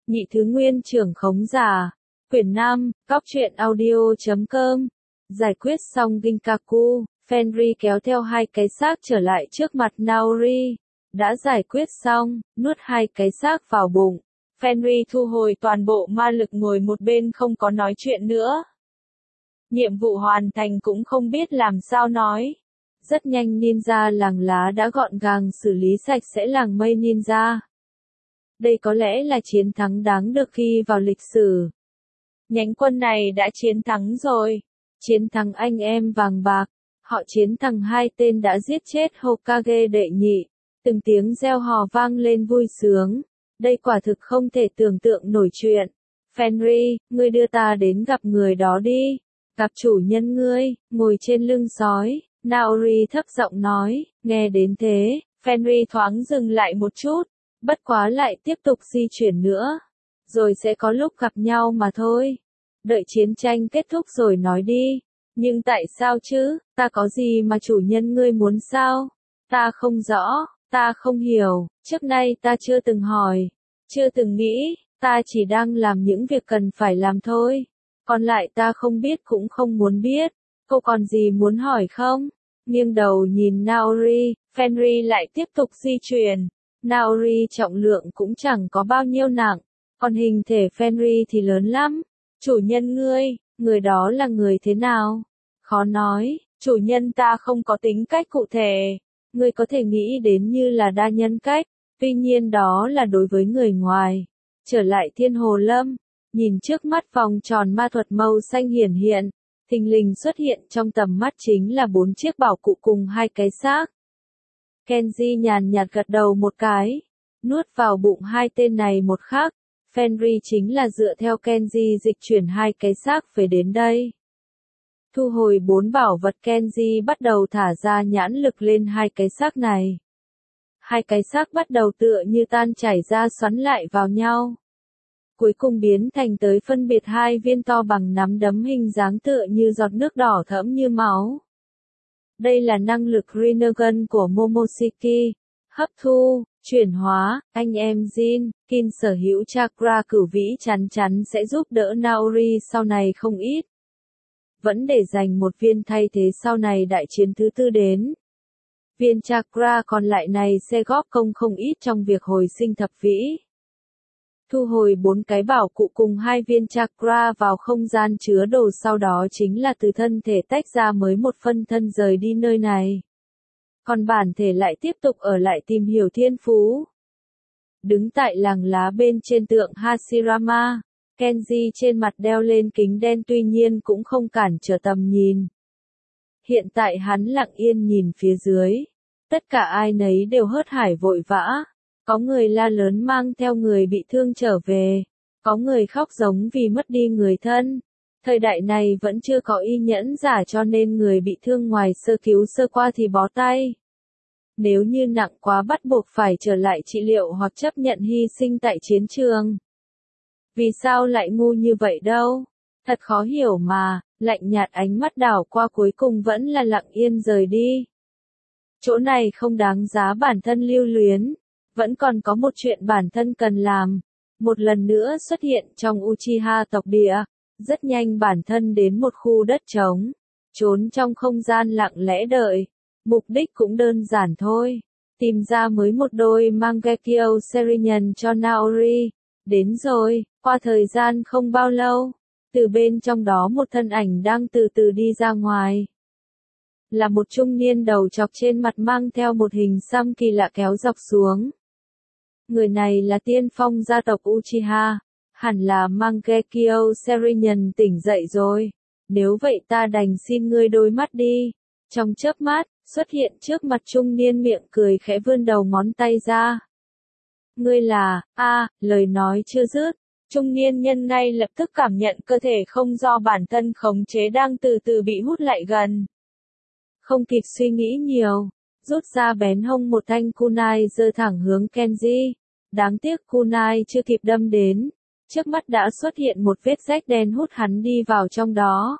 Nhị thứ nguyên trưởng khống giả. Quyển 5, góc truyện audio.com. Giải quyết xong Ginkaku, Fenry kéo theo hai cái xác trở lại trước mặt Naori. Đã giải quyết xong, nuốt hai cái xác vào bụng. Fenry thu hồi toàn bộ ma lực ngồi một bên không có nói chuyện nữa. Nhiệm vụ hoàn thành cũng không biết làm sao nói. Rất nhanh ninja làng lá đã gọn gàng xử lý sạch sẽ làng mây ninja. Đây có lẽ là chiến thắng đáng được ghi vào lịch sử. Nhánh quân này đã chiến thắng rồi. Chiến thắng anh em vàng bạc. Họ chiến thắng hai tên đã giết chết Hokage đệ nhị. Từng tiếng reo hò vang lên vui sướng. Đây quả thực không thể tưởng tượng nổi chuyện. Fenry, ngươi đưa ta đến gặp người đó đi. Gặp chủ nhân ngươi, ngồi trên lưng sói. Naori thấp giọng nói, nghe đến thế, Fenry thoáng dừng lại một chút. Bất quá lại tiếp tục di chuyển nữa. Rồi sẽ có lúc gặp nhau mà thôi. Đợi chiến tranh kết thúc rồi nói đi. Nhưng tại sao chứ, ta có gì mà chủ nhân ngươi muốn sao? Ta không rõ, ta không hiểu, trước nay ta chưa từng hỏi, chưa từng nghĩ, ta chỉ đang làm những việc cần phải làm thôi. Còn lại ta không biết cũng không muốn biết. Cô còn gì muốn hỏi không? Nghiêng đầu nhìn Naori, Fenry lại tiếp tục di chuyển. Naori trọng lượng cũng chẳng có bao nhiêu nặng, còn hình thể Fenry thì lớn lắm. Chủ nhân ngươi, người đó là người thế nào? Khó nói, chủ nhân ta không có tính cách cụ thể. Ngươi có thể nghĩ đến như là đa nhân cách, tuy nhiên đó là đối với người ngoài. Trở lại Thiên Hồ Lâm, nhìn trước mắt vòng tròn ma thuật màu xanh hiển hiện, thình lình xuất hiện trong tầm mắt chính là 4 chiếc bảo cụ cùng hai cái xác. Kenji nhàn nhạt gật đầu một cái, nuốt vào bụng hai tên này một khắc. Fenry chính là dựa theo Kenji dịch chuyển hai cái xác về đến đây. Thu hồi 4 bảo vật, Kenji bắt đầu thả ra nhãn lực lên hai cái xác này. Hai cái xác bắt đầu tựa như tan chảy ra xoắn lại vào nhau. Cuối cùng biến thành tới phân biệt hai viên to bằng nắm đấm hình dáng tựa như giọt nước đỏ thẫm như máu. Đây là năng lực Rinnegan của Momoshiki. Hấp thu, chuyển hóa, anh em Jin, Kin sở hữu chakra cửu vĩ chắn chắn sẽ giúp đỡ Naori sau này không ít. Vẫn để dành một viên thay thế sau này đại chiến thứ tư đến. Viên chakra còn lại này sẽ góp công không ít trong việc hồi sinh thập vĩ. Thu hồi 4 cái bảo cụ cùng hai viên chakra vào không gian chứa đồ, sau đó chính là từ thân thể tách ra mới một phân thân rời đi nơi này. Còn bản thể lại tiếp tục ở lại tìm hiểu thiên phú. Đứng tại làng lá bên trên tượng Hashirama, Kenji trên mặt đeo lên kính đen tuy nhiên cũng không cản trở tầm nhìn. Hiện tại hắn lặng yên nhìn phía dưới. Tất cả ai nấy đều hớt hải vội vã. Có người la lớn mang theo người bị thương trở về. Có người khóc giống vì mất đi người thân. Thời đại này vẫn chưa có y nhẫn giả cho nên người bị thương ngoài sơ cứu sơ qua thì bó tay. Nếu như nặng quá bắt buộc phải trở lại trị liệu hoặc chấp nhận hy sinh tại chiến trường. Vì sao lại ngu như vậy đâu? Thật khó hiểu mà, lạnh nhạt ánh mắt đảo qua cuối cùng vẫn là lặng yên rời đi. Chỗ này không đáng giá bản thân lưu luyến. Vẫn còn có một chuyện bản thân cần làm. Một lần nữa xuất hiện trong Uchiha tộc địa. Rất nhanh bản thân đến một khu đất trống. Trốn trong không gian lặng lẽ đợi. Mục đích cũng đơn giản thôi. Tìm ra mới một đôi Mangekyo Serinen cho Naori. Đến rồi, qua thời gian không bao lâu. Từ bên trong đó một thân ảnh đang từ từ đi ra ngoài. Là một trung niên đầu chọc trên mặt mang theo một hình xăm kỳ lạ kéo dọc xuống. Người này là tiên phong gia tộc Uchiha. Hẳn là Mangekyo Serinen tỉnh dậy rồi. Nếu vậy ta đành xin ngươi đôi mắt đi. Trong chớp mắt, xuất hiện trước mặt trung niên miệng cười khẽ vươn đầu ngón tay ra. Ngươi là, lời nói chưa dứt. Trung niên nhân ngay lập tức cảm nhận cơ thể không do bản thân khống chế đang từ từ bị hút lại gần. Không kịp suy nghĩ nhiều, rút ra bén hông một thanh kunai giơ thẳng hướng Kenji. Đáng tiếc kunai chưa kịp đâm đến. Trước mắt đã xuất hiện một vết rách đen hút hắn đi vào trong đó.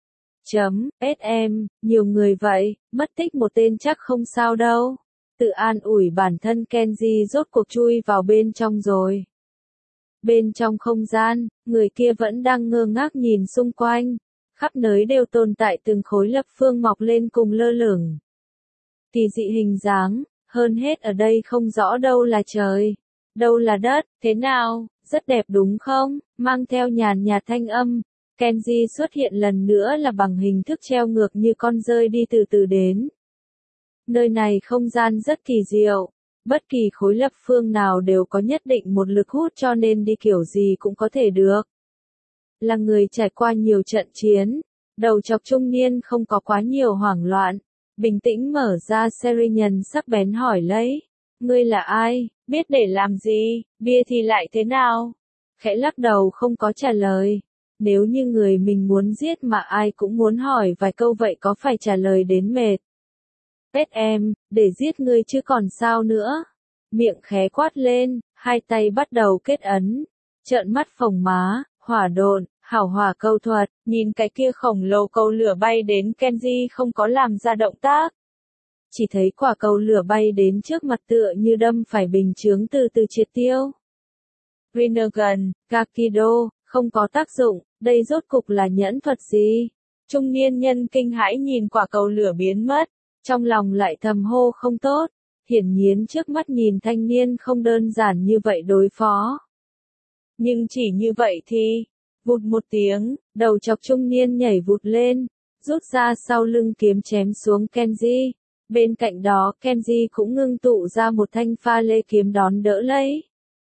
SM, nhiều người vậy, mất tích một tên chắc không sao đâu. Tự an ủi bản thân Kenji rốt cuộc chui vào bên trong rồi. Bên trong không gian, người kia vẫn đang ngơ ngác nhìn xung quanh. Khắp nơi đều tồn tại từng khối lập phương mọc lên cùng lơ lửng. Kỳ dị hình dáng, hơn hết ở đây không rõ đâu là trời, đâu là đất, thế nào, rất đẹp đúng không? Mang theo nhàn nhạt thanh âm, Kenji xuất hiện lần nữa là bằng hình thức treo ngược như con dơi đi từ từ đến. Nơi này không gian rất kỳ diệu, bất kỳ khối lập phương nào đều có nhất định một lực hút cho nên đi kiểu gì cũng có thể được. Là người trải qua nhiều trận chiến, đầu chọc trung niên không có quá nhiều hoảng loạn, bình tĩnh mở ra Serian sắc bén hỏi lấy, ngươi là ai, biết để làm gì, bia thì lại thế nào? Khẽ lắc đầu không có trả lời. Nếu như người mình muốn giết mà ai cũng muốn hỏi vài câu vậy có phải trả lời đến mệt. Pet em, để giết ngươi chứ còn sao nữa. Miệng khé quát lên, hai tay bắt đầu kết ấn. Trợn mắt phồng má, hỏa độn, hảo hỏa câu thuật, nhìn cái kia khổng lồ cầu lửa bay đến Kenji không có làm ra động tác. Chỉ thấy quả cầu lửa bay đến trước mặt tựa như đâm phải bình chướng từ từ triệt tiêu. Rinnegan, Gakido, không có tác dụng, đây rốt cục là nhẫn thuật gì? Trung niên nhân kinh hãi nhìn quả cầu lửa biến mất, trong lòng lại thầm hô không tốt, hiển nhiên trước mắt nhìn thanh niên không đơn giản như vậy đối phó. Nhưng chỉ như vậy thì, vụt một tiếng, đầu chọc trung niên nhảy vụt lên, rút ra sau lưng kiếm chém xuống Kenji. Bên cạnh đó Kenji cũng ngưng tụ ra một thanh pha lê kiếm đón đỡ lấy.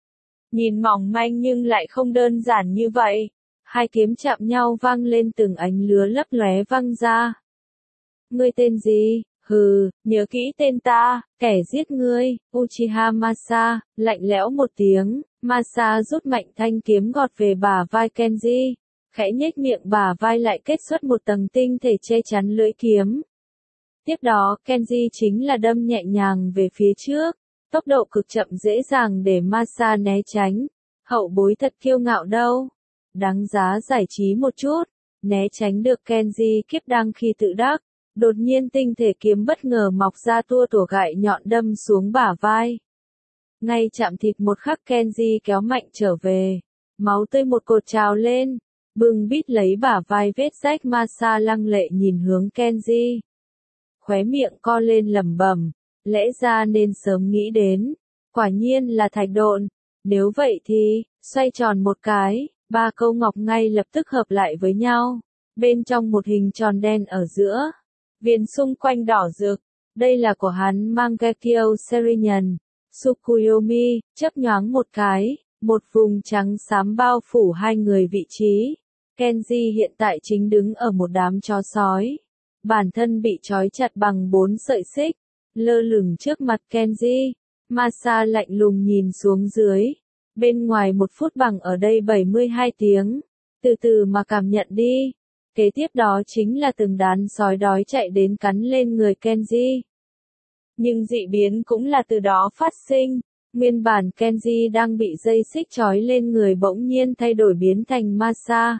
Nhìn mỏng manh nhưng lại không đơn giản như vậy. Hai kiếm chạm nhau vang lên từng ánh lửa lấp lóe văng ra. Ngươi tên gì? Hừ, nhớ kỹ tên ta, kẻ giết ngươi, Uchiha Masa, lạnh lẽo một tiếng, Masa rút mạnh thanh kiếm gọt về bả vai Kenji, khẽ nhếch miệng bả vai lại kết xuất một tầng tinh thể che chắn lưỡi kiếm. Tiếp đó Kenji chính là đâm nhẹ nhàng về phía trước, tốc độ cực chậm dễ dàng để Masa né tránh, hậu bối thật kiêu ngạo đâu. Đáng giá giải trí một chút, né tránh được Kenji kiếp đang khi tự đắc. Đột nhiên tinh thể kiếm bất ngờ mọc ra tua tủa gại nhọn đâm xuống bả vai. Ngay chạm thịt một khắc Kenji kéo mạnh trở về. Máu tươi một cột trào lên. Bưng bít lấy bả vai vết rách Masa lăng lệ nhìn hướng Kenji. Khóe miệng co lên lẩm bẩm. Lẽ ra nên sớm nghĩ đến. Quả nhiên là thạch độn. Nếu vậy thì, xoay tròn một cái, ba câu ngọc ngay lập tức hợp lại với nhau. Bên trong một hình tròn đen ở giữa. Viên xung quanh đỏ rực, đây là của hắn Mangekyo Serian, Tsukuyomi, chớp nhoáng một cái, một vùng trắng xám bao phủ hai người vị trí. Kenji hiện tại chính đứng ở một đám chó sói. Bản thân bị trói chặt bằng 4 sợi xích, lơ lửng trước mặt Kenji. Masa lạnh lùng nhìn xuống dưới. Bên ngoài 1 phút bằng ở đây 72 tiếng. Từ từ mà cảm nhận đi. Kế tiếp đó chính là từng đàn sói đói chạy đến cắn lên người Kenji. Nhưng dị biến cũng là từ đó phát sinh. Nguyên bản Kenji đang bị dây xích trói lên người bỗng nhiên thay đổi biến thành Masa.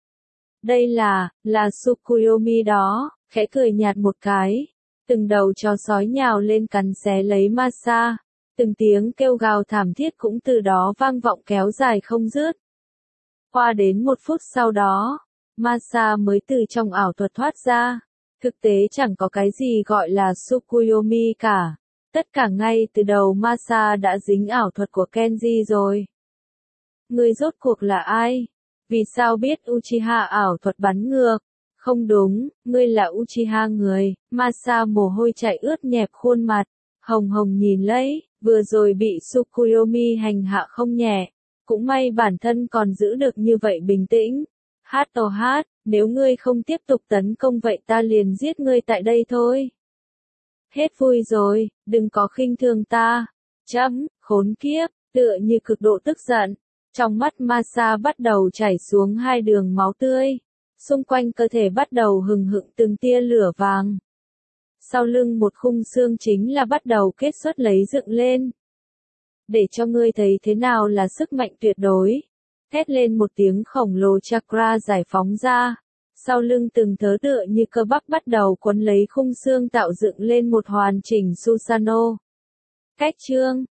Đây là Tsukuyomi đó, khẽ cười nhạt một cái. Từng đầu chó sói nhào lên cắn xé lấy Masa. Từng tiếng kêu gào thảm thiết cũng từ đó vang vọng kéo dài không dứt. Qua đến 1 phút sau đó, Masa mới từ trong ảo thuật thoát ra. Thực tế chẳng có cái gì gọi là Tsukuyomi cả. Tất cả ngay từ đầu Masa đã dính ảo thuật của Kenji rồi. Ngươi rốt cuộc là ai? Vì sao biết Uchiha ảo thuật bắn ngược? Không đúng, ngươi là Uchiha người. Masa mồ hôi chảy ướt nhẹp khuôn mặt. Hồng hồng nhìn lấy, vừa rồi bị Tsukuyomi hành hạ không nhẹ. Cũng may bản thân còn giữ được như vậy bình tĩnh. Hát, nếu ngươi không tiếp tục tấn công vậy ta liền giết ngươi tại đây thôi. Hết vui rồi, đừng có khinh thường ta. Khốn kiếp, tựa như cực độ tức giận. Trong mắt Masa bắt đầu chảy xuống 2 đường máu tươi. Xung quanh cơ thể bắt đầu hừng hực từng tia lửa vàng. Sau lưng một khung xương chính là bắt đầu kết xuất lấy dựng lên. Để cho ngươi thấy thế nào là sức mạnh tuyệt đối. Thét lên một tiếng khổng lồ chakra giải phóng ra. Sau lưng từng thớ tựa như cơ bắp bắt đầu quấn lấy khung xương tạo dựng lên một hoàn chỉnh Susanoo. Cách chương